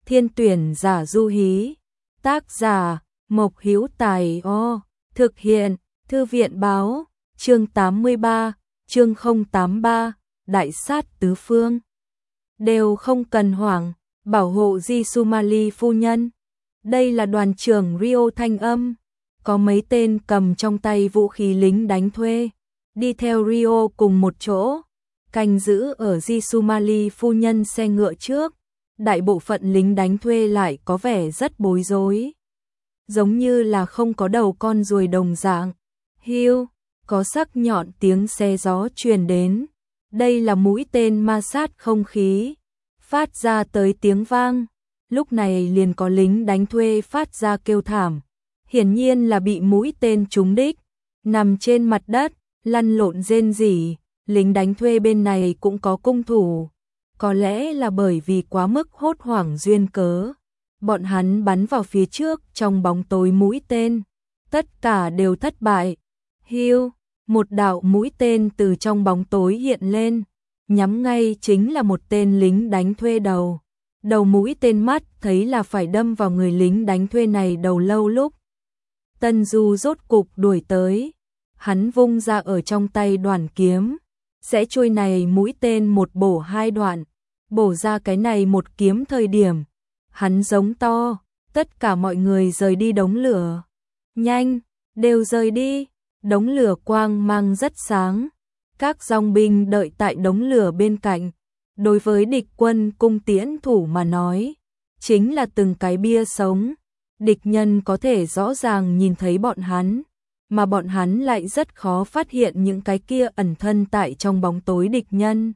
Thiên tuyển giả Du Hí. Tác giả Mộc Hữu Tài. Thực hiện Thư viện báo. Chương 83, chương 083, Đại sát tứ phương. Đều không cần hoảng, bảo hộ Jisumali phu nhân. Đây là đoàn trưởng Rio thanh âm. Có mấy tên cầm trong tay vũ khí lính đánh thuê, đi theo Rio cùng một chỗ, canh giữ ở Jisumali phu nhân xe ngựa trước. Đại bộ phận lính đánh thuê lại có vẻ rất bối rối, giống như là không có đầu con ruồi đồng dạng. Hiu, có sắc nhọn tiếng xe gió truyền đến. Đây là mũi tên ma sát không khí, phát ra tới tiếng vang. Lúc này liền có lính đánh thuê phát ra kêu thảm, hiển nhiên là bị mũi tên trúng đích, nằm trên mặt đất, lăn lộn rên rỉ. Lính đánh thuê bên này cũng có cung thủ, có lẽ là bởi vì quá mức hốt hoảng duyên cớ, bọn hắn bắn vào phía trước trong bóng tối mũi tên, tất cả đều thất bại. Hiu, một đạo mũi tên từ trong bóng tối hiện lên, nhắm ngay chính là một tên lính đánh thuê đầu. Đầu mũi tên mắt thấy là phải đâm vào người lính đánh thuê này đầu lâu lúc. Tân Du rốt cục đuổi tới, hắn vung ra ở trong tay đoàn kiếm, sẽ trôi này mũi tên một bổ hai đoạn, bổ ra cái này một kiếm thời điểm. Hắn giống to, tất cả mọi người rời đi đống lửa. Nhanh, đều rời đi, đống lửa quang mang rất sáng. Các dòng binh đợi tại đống lửa bên cạnh. Đối với địch quân cung tiễn thủ mà nói, chính là từng cái bia sống. Địch nhân có thể rõ ràng nhìn thấy bọn hắn, mà bọn hắn lại rất khó phát hiện những cái kia ẩn thân tại trong bóng tối địch nhân.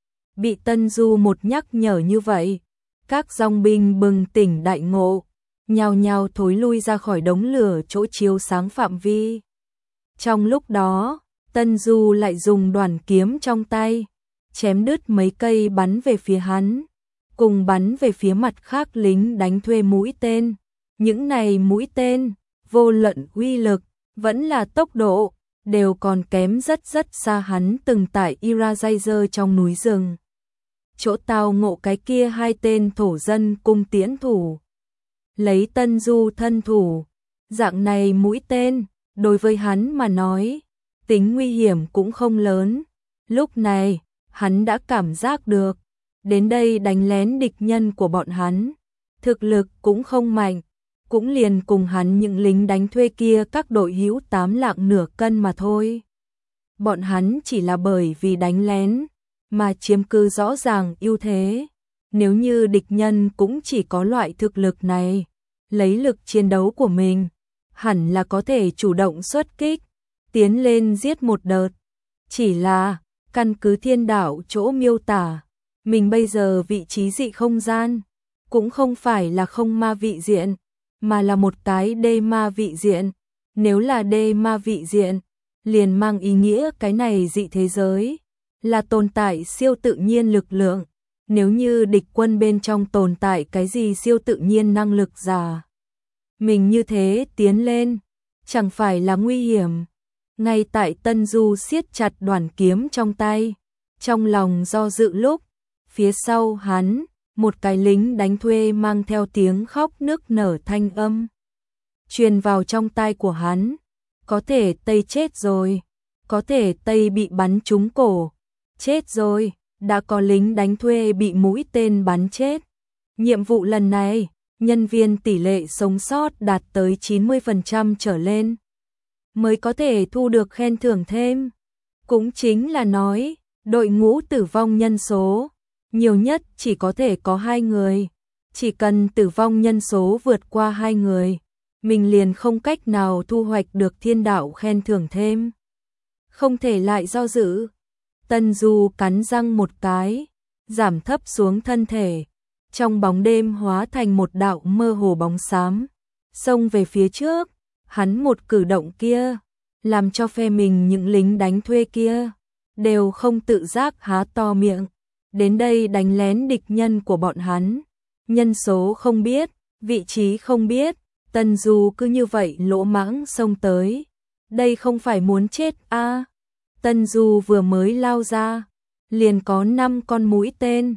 Bị Tân Du một nhắc nhở như vậy, các dòng binh bừng tỉnh đại ngộ, nhao nhao thối lui ra khỏi đống lửa chỗ chiếu sáng phạm vi. Trong lúc đó, Tân Du lại dùng đoàn kiếm trong tay, chém đứt mấy cây bắn về phía hắn, cùng bắn về phía mặt khác lính đánh thuê mũi tên. Những này mũi tên, vô luận uy lực, vẫn là tốc độ, đều còn kém rất xa hắn từng tại Irajazer trong núi rừng. Chỗ tao ngộ cái kia hai tên thổ dân cung tiễn thủ. Lấy Tân Du thân thủ, dạng này mũi tên, đối với hắn mà nói, tính nguy hiểm cũng không lớn. Lúc này, hắn đã cảm giác được, đến đây đánh lén địch nhân của bọn hắn, thực lực cũng không mạnh, cũng liền cùng hắn những lính đánh thuê kia các đội hữu 8 lạng nửa cân mà thôi. Bọn hắn chỉ là bởi vì đánh lén mà chiếm cứ rõ ràng ưu thế. Nếu như địch nhân cũng chỉ có loại thực lực này, lấy lực chiến đấu của mình, hẳn là có thể chủ động xuất kích, tiến lên giết một đợt. Chỉ là, căn cứ thiên đạo chỗ miêu tả, mình bây giờ vị trí dị không gian, cũng không phải là không ma vị diện, mà là một cái đê ma vị diện. Nếu là đê ma vị diện, liền mang ý nghĩa cái này dị thế giới là tồn tại siêu tự nhiên lực lượng. Nếu như địch quân bên trong tồn tại cái gì siêu tự nhiên năng lực giả, mình như thế tiến lên, chẳng phải là nguy hiểm. Ngay tại Tân Du siết chặt đoàn kiếm trong tay, trong lòng do dự lúc, phía sau hắn, một cái lính đánh thuê mang theo tiếng khóc nức nở thanh âm truyền vào trong tai của hắn. Có thể Tây chết rồi, có thể Tây bị bắn trúng cổ, chết rồi, đã có lính đánh thuê bị mũi tên bắn chết. Nhiệm vụ lần này, nhân viên tỷ lệ sống sót đạt tới 90% trở lên, mới có thể thu được khen thưởng thêm. Cũng chính là nói, đội ngũ tử vong nhân số, nhiều nhất chỉ có thể có 2 người. Chỉ cần tử vong nhân số vượt qua 2 người, mình liền không cách nào thu hoạch được thiên đạo khen thưởng thêm. Không thể lại do dự. Tân Du cắn răng một cái, giảm thấp xuống thân thể, trong bóng đêm hóa thành một đạo mơ hồ bóng xám, xông về phía trước. Hắn một cử động kia, làm cho phe mình những lính đánh thuê kia đều không tự giác há to miệng. Đến đây đánh lén địch nhân của bọn hắn, nhân số không biết, vị trí không biết, Tân Du cứ như vậy lỗ mãng xông tới. Đây không phải muốn chết a? Tân Du vừa mới lao ra, liền có 5 con mũi tên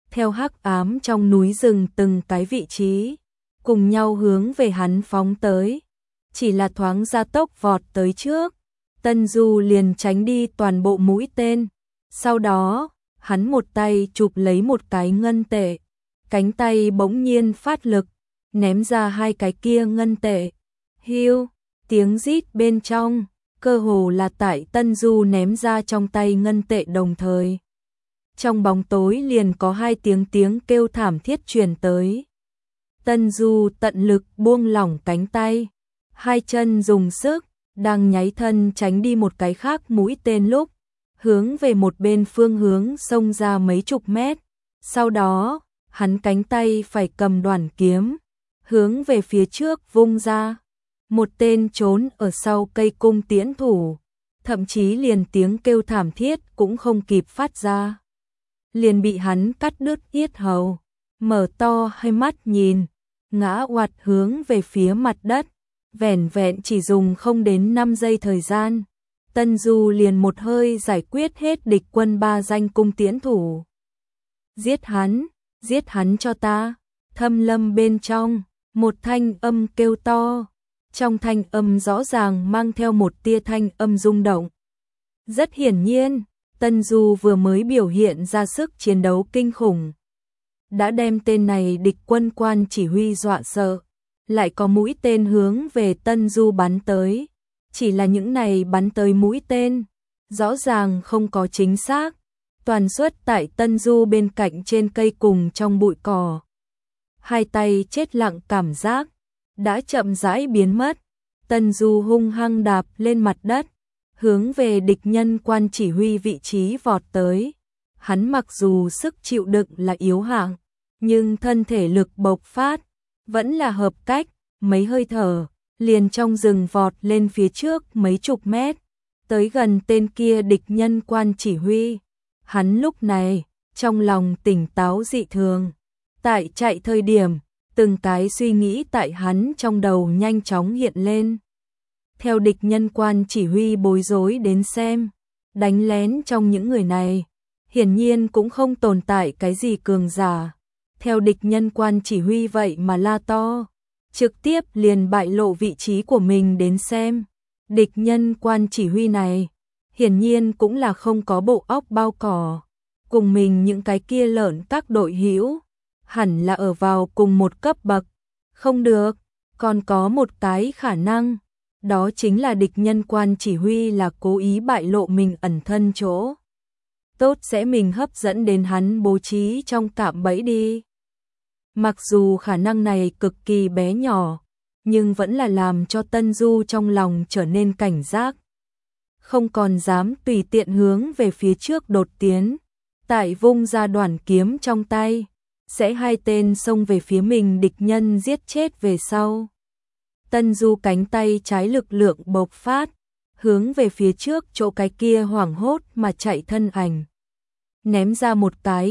theo hắc ám trong núi rừng từng cái vị trí, cùng nhau hướng về hắn phóng tới. Chỉ là thoáng gia tốc vọt tới trước, Tân Du liền tránh đi toàn bộ mũi tên. Sau đó, hắn một tay chụp lấy một cái ngân tệ, cánh tay bỗng nhiên phát lực, ném ra hai cái kia ngân tệ. Hiu, tiếng rít bên trong, cơ hồ là tại Tân Du ném ra trong tay ngân tệ đồng thời. Trong bóng tối liền có hai tiếng kêu thảm thiết truyền tới. Tân Du tận lực buông lỏng cánh tay, hai chân dùng sức, đang nháy thân tránh đi một cái khác mũi tên lúc, hướng về một bên phương hướng xông ra mấy chục mét. Sau đó, hắn cánh tay phải cầm đoản kiếm, hướng về phía trước vung ra. Một tên trốn ở sau cây cung tiễn thủ, thậm chí liền tiếng kêu thảm thiết cũng không kịp phát ra, liền bị hắn cắt đứt yết hầu, mở to hai mắt nhìn, ngã oạt hướng về phía mặt đất. Vẻn vẹn chỉ dùng không đến 5 giây thời gian, Tân Du liền một hơi giải quyết hết địch quân 3 danh cung tiễn thủ. Giết hắn cho ta. Thâm lâm bên trong, một thanh âm kêu to, trong thanh âm rõ ràng mang theo một tia thanh âm rung động. Rất hiển nhiên, Tân Du vừa mới biểu hiện ra sức chiến đấu kinh khủng, đã đem tên này địch quân quan chỉ huy dọa sợ. Lại có mũi tên hướng về Tân Du bắn tới, chỉ là những này bắn tới mũi tên, rõ ràng không có chính xác, toàn xuất tại Tân Du bên cạnh trên cây cùng trong bụi cỏ. Hai tay chết lặng cảm giác, đã chậm rãi biến mất, Tân Du hung hăng đạp lên mặt đất, hướng về địch nhân quan chỉ huy vị trí vọt tới. Hắn mặc dù sức chịu đựng là yếu hạng, nhưng thân thể lực bộc phát vẫn là hợp cách, mấy hơi thở, liền trong rừng vọt lên phía trước mấy chục mét, tới gần tên kia địch nhân quan chỉ huy. Hắn lúc này, trong lòng tỉnh táo dị thường, tại chạy thời điểm, từng cái suy nghĩ tại hắn trong đầu nhanh chóng hiện lên. Theo địch nhân quan chỉ huy bối rối đến xem, đánh lén trong những người này, hiển nhiên cũng không tồn tại cái gì cường giả. Theo địch nhân quan chỉ huy vậy mà la to, trực tiếp liền bại lộ vị trí của mình đến xem. Địch nhân quan chỉ huy này, hiển nhiên cũng là không có bộ óc bao cỏ. Cùng mình những cái kia lợn các đội hữu, hẳn là ở vào cùng một cấp bậc. Không được, còn có một cái khả năng, đó chính là địch nhân quan chỉ huy là cố ý bại lộ mình ẩn thân chỗ. Tốt sẽ mình hấp dẫn đến hắn bố trí trong cạm bẫy đi. Mặc dù khả năng này cực kỳ bé nhỏ, nhưng vẫn là làm cho Tân Du trong lòng trở nên cảnh giác. Không còn dám tùy tiện hướng về phía trước đột tiến, tại vung ra đoản kiếm trong tay, sẽ hai tên xông về phía mình địch nhân giết chết về sau. Tân Du cánh tay trái lực lượng bộc phát, hướng về phía trước chỗ cái kia hoảng hốt mà chạy thân ảnh. Ném ra một cái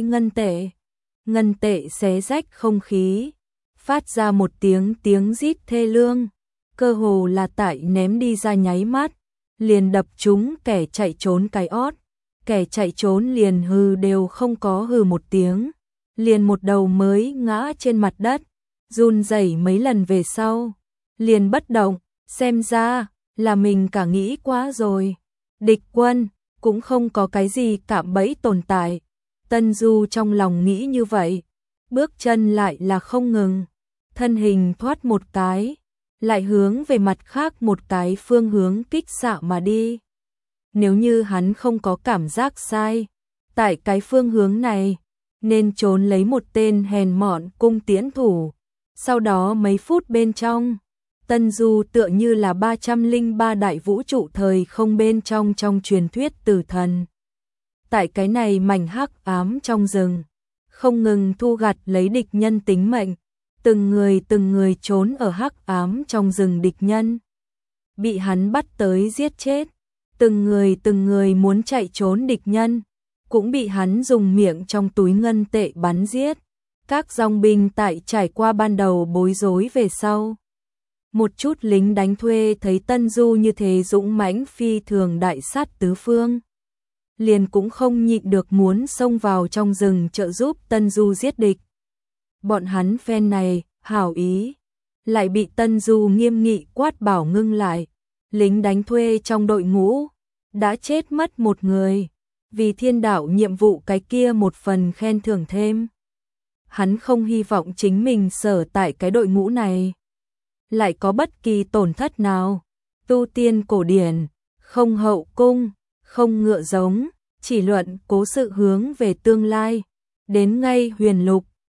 ngân tệ xé rách không khí, phát ra một tiếng rít thê lương, cơ hồ là tại ném đi ra nháy mắt, liền đập trúng kẻ chạy trốn cái ót. Kẻ chạy trốn liền hừ đều không có hừ một tiếng, liền một đầu mới ngã trên mặt đất, run rẩy mấy lần về sau, liền bất động, xem ra là mình cả nghĩ quá rồi. Địch quân cũng không có cái gì cạm bẫy tồn tại. Tân Du trong lòng nghĩ như vậy, bước chân lại là không ngừng, thân hình thoát một cái, lại hướng về mặt khác một cái phương hướng kích xạ mà đi. Nếu như hắn không có cảm giác sai, tại cái phương hướng này, nên trốn lấy một tên hèn mọn cung tiễn thủ. Sau đó mấy phút bên trong, Tân Du tựa như là 303 đại vũ trụ thời không bên trong truyền thuyết tử thần. Tại cái này mảnh hắc ám trong rừng, không ngừng thu gặt lấy địch nhân tính mệnh, từng người trốn ở hắc ám trong rừng địch nhân, bị hắn bắt tới giết chết. Từng người muốn chạy trốn địch nhân, cũng bị hắn dùng miệng trong túi ngân tệ bắn giết. Các dòng binh tại trải qua ban đầu bối rối về sau. Một chút lính đánh thuê thấy Tân Du như thế dũng mãnh phi thường đại sát tứ phương, liền cũng không nhịn được muốn xông vào trong rừng trợ giúp Tân Du giết địch. Bọn hắn phen này, hảo ý, lại bị Tân Du nghiêm nghị quát bảo ngưng lại. Lính đánh thuê trong đội ngũ, đã chết mất một người, vì thiên đạo nhiệm vụ cái kia một phần khen thưởng thêm. Hắn không hy vọng chính mình sở tại cái đội ngũ này lại có bất kỳ tổn thất nào. Tu tiên cổ điển, không hậu cung, không ngựa giống, chỉ luận cố sự hướng về tương lai. Đến ngay huyền lục,